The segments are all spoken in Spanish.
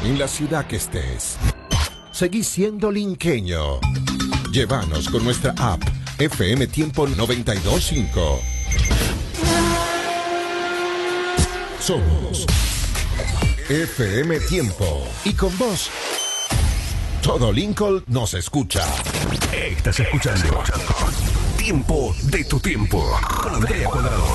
En la ciudad que estés, seguí siendo linqueño. Llévanos con nuestra app FM Tiempo 92.5. Somos FM Tiempo. Y con vos, todo Lincoln nos escucha. Estás escuchando Tiempo de tu tiempo con Andrea Cuadrado.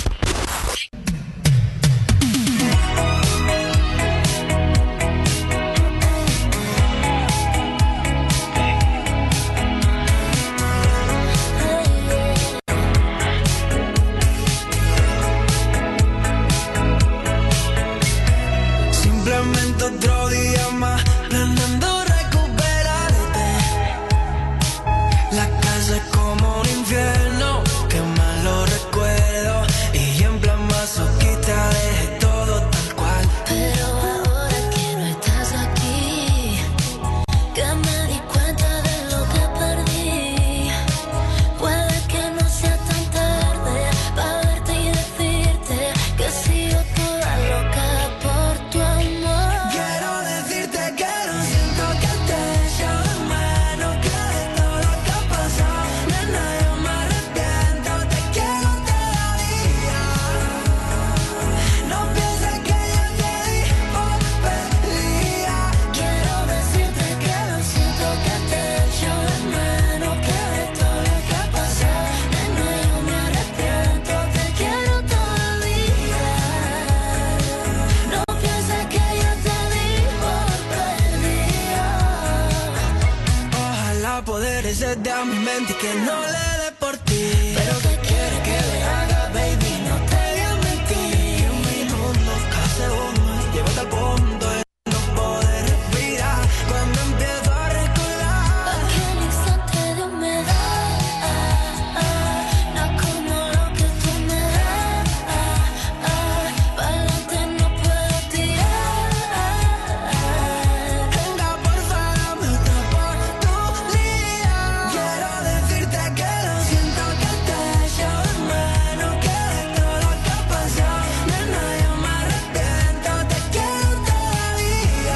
Otro día más, planeando recuperarte. La casa es como un infierno, que mal lo recuerdo. Y en plan masoquista dejé todo tal cual. Pero ahora que no estás aquí, que me di cuenta de lo que perdí. Puede que no sea tan tarde para verte y decirte que sigo toda loca por tu amor. De a mi mente y que no le dé por ti. Pero ¿qué quieres que le haga, baby? No te voy a mentir. En mi mundo cada segundo llévate al punto de no poder respirar. Cuando empiezo a recordar aquel instante de humedad, no como lo que tú me das. Pa'lante no puedo tirar. Venga, por favor, dame otra oportunidad. Quiero decirte que lo siento, que te echo de menos, que de todo lo que ha pasado, nena, yo me arrepiento, te quiero todavía.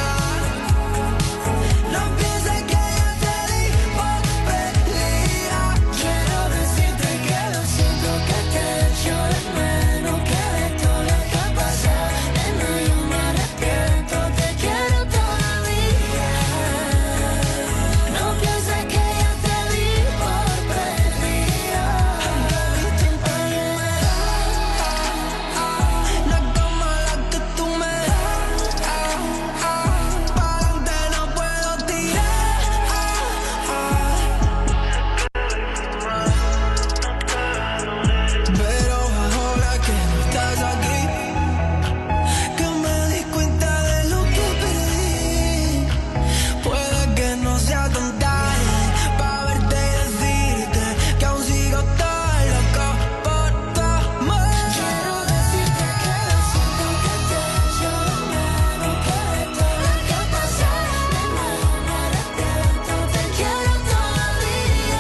No pienses que yo te di por perdida. Quiero decirte que lo siento, que te echo de menos, que de todo lo que ha pasado, nena, yo me arrepiento, te quiero todavía. No pienses que yo te di por perdida. No es como la que tú me das. Pa'lante no puedo tirar. Pero ahora que no estás aquí, que me di cuenta de lo que perdí. Puede que no sea tan tarde para verte y decirte que aún sigo tan loco por tu amor. Quiero decirte que lo siento, que te echo de menos, que de todo lo que ha pasado, nena, yo me arrepiento, te quiero todavía.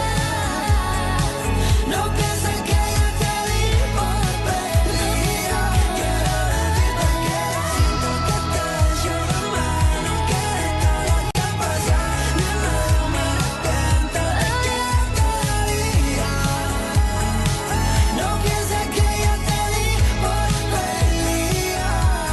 No pienses que yo te di por perdida. Quiero decirte que lo siento, que te echo de menos, que de todo lo que ha pasado, nena, yo me arrepiento, te quiero todavía. No pienses que yo te di por perdida.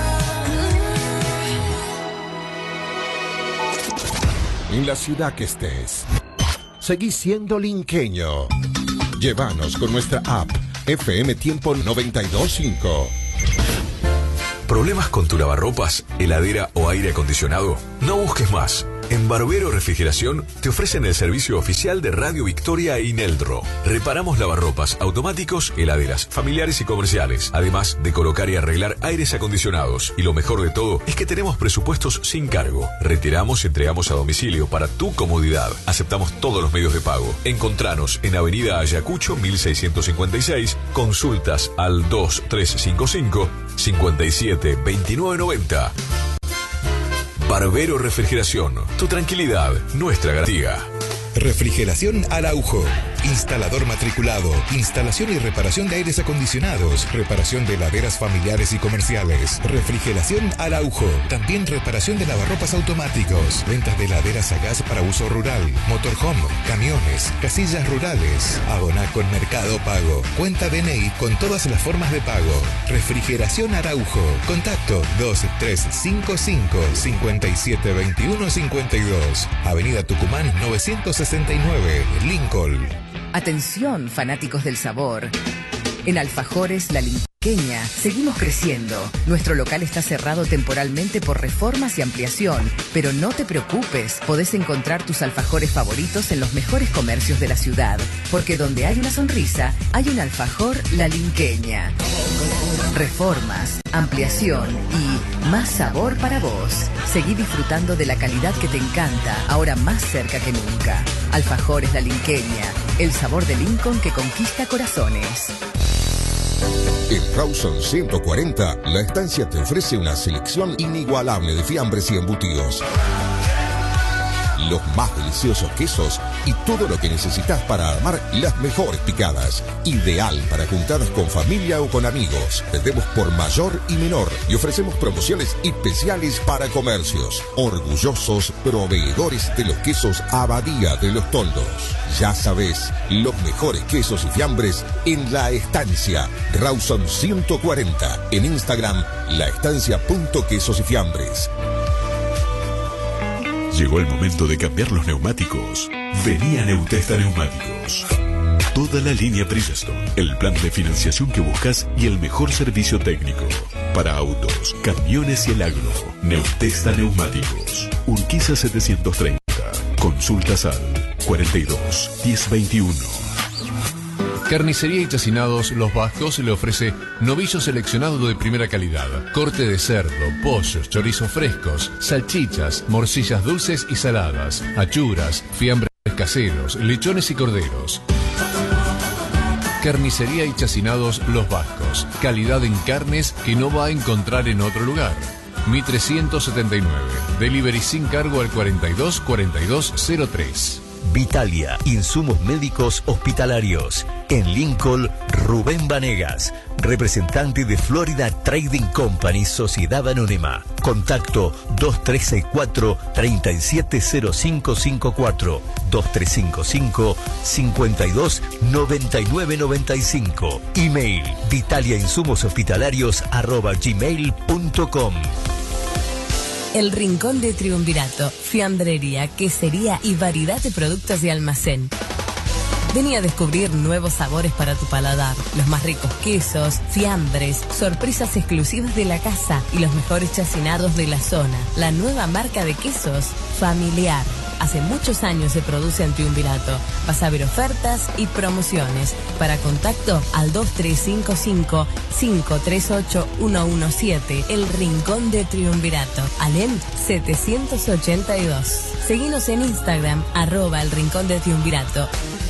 En la ciudad que estés, seguí siendo linqueño. Llévanos con nuestra app FM Tiempo 92.5. ¿Problemas con tu lavarropas, heladera o aire acondicionado? No busques más. En Barbero Refrigeración te ofrecen el servicio oficial de Radio Victoria e Ineldro. Reparamos lavarropas automáticos, heladeras, familiares y comerciales, además de colocar y arreglar aires acondicionados. Y lo mejor de todo es que tenemos presupuestos sin cargo. Retiramos y entregamos a domicilio para tu comodidad. Aceptamos todos los medios de pago. Encontranos en Avenida Ayacucho 1656. Consultas al 2355 57 29 90. Barbero Refrigeración, tu tranquilidad, nuestra garantía. Refrigeración Araujo. Instalador matriculado. Instalación y reparación de aires acondicionados. Reparación de heladeras familiares y comerciales. Refrigeración Araujo. También reparación de lavarropas automáticos. Ventas de heladeras a gas para uso rural. Motorhome. Camiones. Casillas rurales. Aboná con Mercado Pago. Cuenta DNI con todas las formas de pago. Refrigeración Araujo. Contacto 2355 572152. Avenida Tucumán 969, Lincoln. Atención, fanáticos del sabor. En Alfajores La Linqueña seguimos creciendo. Nuestro local está cerrado temporalmente por reformas y ampliación, pero no te preocupes, podés encontrar tus alfajores favoritos en los mejores comercios de la ciudad, porque donde hay una sonrisa, hay un alfajor La Linqueña. Reformas, ampliación y más sabor para vos. Seguí disfrutando de la calidad que te encanta, ahora más cerca que nunca. Alfajores La Linqueña, el sabor de Lincoln que conquista corazones. En Rawson 140, la estancia te ofrece una selección inigualable de fiambres y embutidos. Los más deliciosos quesos y todo lo que necesitas para armar las mejores picadas. Ideal para juntadas con familia o con amigos. Vendemos por mayor y menor y ofrecemos promociones especiales para comercios. Orgullosos proveedores de los quesos Abadía de los Toldos. Ya sabes, los mejores quesos y fiambres en La Estancia. Rawson 140. En Instagram, laestancia.quesos y fiambres. Llegó el momento de cambiar los neumáticos. Vení a Neutesta Neumáticos. Toda la línea Bridgestone, el plan de financiación que buscas y el mejor servicio técnico. Para autos, camiones y el agro. Neutesta Neumáticos. Urquiza 730. Consultas al 42 1021. Carnicería y Chacinados Los Vascos le ofrece novillo seleccionado de primera calidad, corte de cerdo, pollos, chorizos frescos, salchichas, morcillas dulces y saladas, achuras, fiambres caseros, lechones y corderos. Carnicería y Chacinados Los Vascos, calidad en carnes que no va a encontrar en otro lugar. Mitre 179, delivery sin cargo al 42 4203. Vitalia, insumos médicos hospitalarios. En Lincoln, Rubén Vanegas, representante de Florida Trading Company, Sociedad Anónima. Contacto 2364-370554, 2355-529995. Email vitaliainsumoshospitalarios@gmail.com. El Rincón de Triunvirato, fiambrería, quesería y variedad de productos de almacén. Vení a descubrir nuevos sabores para tu paladar, los más ricos quesos, fiambres, sorpresas exclusivas de la casa y los mejores chacinados de la zona. La nueva marca de quesos, Familiar. Hace muchos años se produce en Triunvirato. Vas a ver ofertas y promociones. Para contacto al 2355-538-117. El Rincón de Triunvirato. Alem 782. Seguinos en Instagram, @El Rincón de Triunvirato.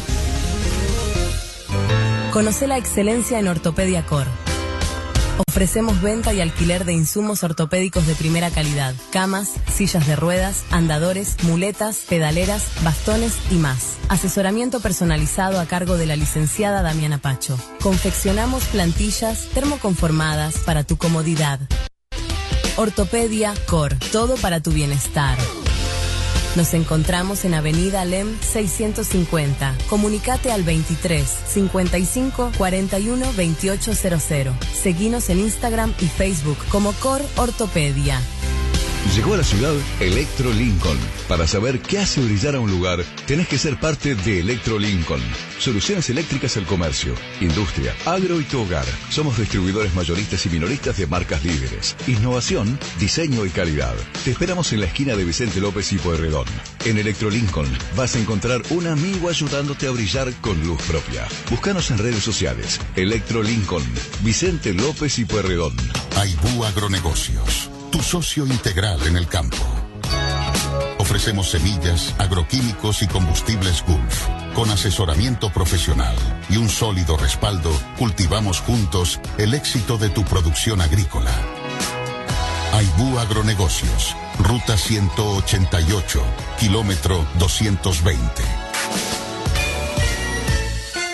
Conoce la excelencia en Ortopedia Cor. Ofrecemos venta y alquiler de insumos ortopédicos de primera calidad. Camas, sillas de ruedas, andadores, muletas, pedaleras, bastones y más. Asesoramiento personalizado a cargo de la licenciada Damiana Pacho. Confeccionamos plantillas termoconformadas para tu comodidad. Ortopedia Cor. Todo para tu bienestar. Nos encontramos en Avenida Alem 650. Comunicate al 23 55 41 2800. Seguinos en Instagram y Facebook como Cor Ortopedia. Llegó a la ciudad Electro Lincoln. Para saber qué hace brillar a un lugar, tenés que ser parte de Electro Lincoln. Soluciones eléctricas al comercio, industria, agro y tu hogar. Somos distribuidores mayoristas y minoristas de marcas líderes. Innovación, diseño y calidad. Te esperamos en la esquina de Vicente López y Pueyrredón. En Electro Lincoln vas a encontrar un amigo ayudándote a brillar con luz propia. Búscanos en redes sociales. Electro Lincoln, Vicente López y Pueyrredón. Aibú Agronegocios, tu socio integral en el campo. Ofrecemos semillas, agroquímicos y combustibles Gulf. Con asesoramiento profesional y un sólido respaldo, cultivamos juntos el éxito de tu producción agrícola. Aibú Agronegocios, ruta 188, kilómetro 220.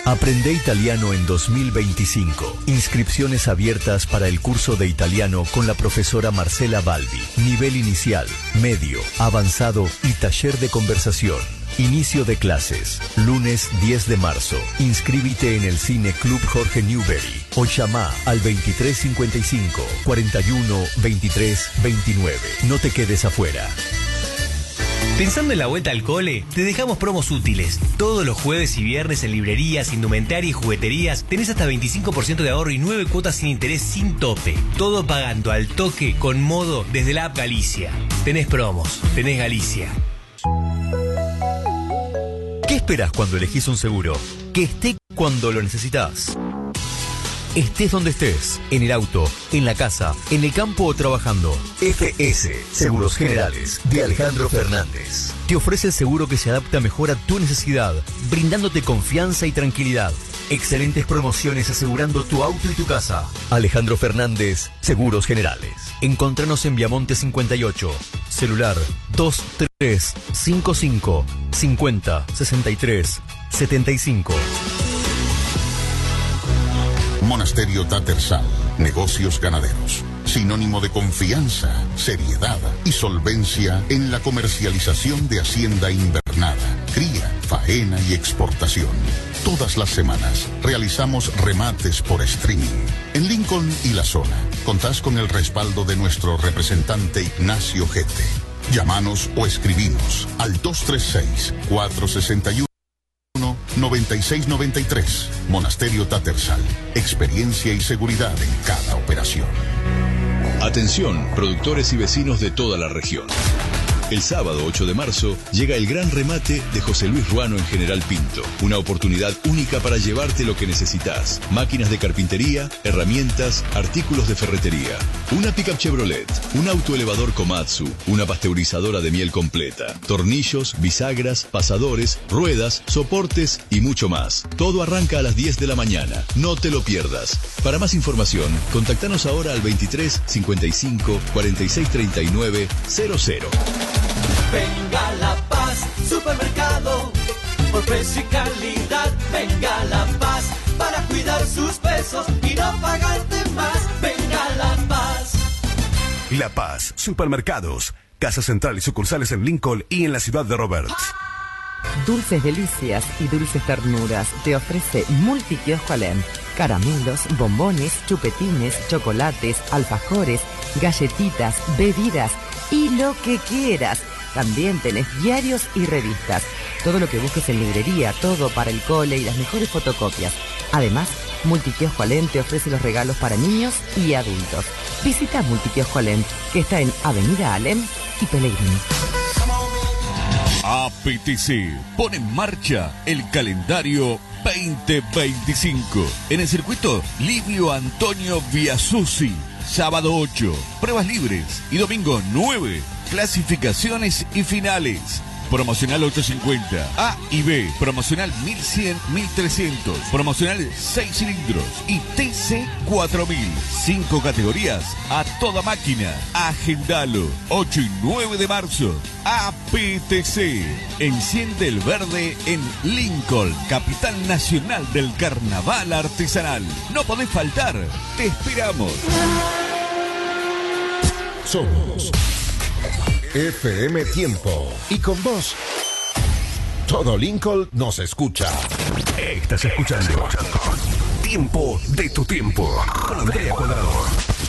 Aprende italiano en 2025. Inscripciones abiertas para el curso de italiano con la profesora Marcela Balbi. Nivel inicial, medio, avanzado y taller de conversación. Inicio de clases, lunes 10 de marzo. Inscríbete en el Cine Club Jorge Newbery o llama al 2355 41 23 29. No te quedes afuera. Pensando en la vuelta al cole, te dejamos promos útiles. Todos los jueves y viernes en librerías, indumentaria y jugueterías tenés hasta 25% de ahorro y 9 cuotas sin interés sin tope. Todo pagando al toque con Modo desde la app Galicia. Tenés promos, tenés Galicia. ¿Qué esperas cuando elegís un seguro? Que esté cuando lo necesitas. Estés donde estés, en el auto, en la casa, en el campo o trabajando. FS Seguros Generales de Alejandro Fernández te ofrece el seguro que se adapta mejor a tu necesidad, brindándote confianza y tranquilidad. Excelentes promociones asegurando tu auto y tu casa. Alejandro Fernández, Seguros Generales. Encontranos en Viamonte 58, celular 2355 50 63 75. Monasterio Tattersall, negocios ganaderos. Sinónimo de confianza, seriedad y solvencia en la comercialización de hacienda invernada, cría, faena y exportación. Todas las semanas realizamos remates por streaming. En Lincoln y la zona, contás con el respaldo de nuestro representante Ignacio Gete. Llámanos o escribinos al 236-461-9693. Monasterio Tattersall. Experiencia y seguridad en cada operación. Atención, productores y vecinos de toda la región. El sábado 8 de marzo llega el gran remate de José Luis Ruano en General Pinto. Una oportunidad única para llevarte lo que necesitas. Máquinas de carpintería, herramientas, artículos de ferretería. Una pickup Chevrolet, un autoelevador Komatsu, una pasteurizadora de miel completa, tornillos, bisagras, pasadores, ruedas, soportes y mucho más. Todo arranca a las 10 de la mañana. No te lo pierdas. Para más información, contactanos ahora al 23 55 46 39 00. Venga La Paz, supermercado, por precio y calidad. Venga La Paz, para cuidar sus pesos y no pagarte más. Venga La Paz. La Paz, supermercados, Casa Central y sucursales en Lincoln y en la ciudad de Roberts. Dulces Delicias y Dulces Ternuras te ofrece Multikiosco Alem. Caramelos, bombones, chupetines, chocolates, alfajores, galletitas, bebidas y lo que quieras. También tenés diarios y revistas. Todo lo que busques en librería, todo para el cole y las mejores fotocopias. Además, Multikiosco Alem te ofrece los regalos para niños y adultos. Visita Multikiosco Alem, que está en Avenida Alem y Pellegrini. APTC pone en marcha el calendario 2025 en el circuito Livio Antonio Biasucci. Sábado 8, pruebas libres y domingo 9, clasificaciones y finales. Promocional 850, A y B, promocional 1100, 1300, promocional 6 cilindros y TC 4000. 5 categorías a toda máquina. Agendalo, 8 y 9 de marzo. APTC. Enciende el verde en Lincoln, capital nacional del carnaval artesanal. No podés faltar, te esperamos. Somos FM Tiempo. Y con vos, todo Lincoln nos escucha. Estás escuchando Tiempo de tu tiempo con Andrea Cuadrado.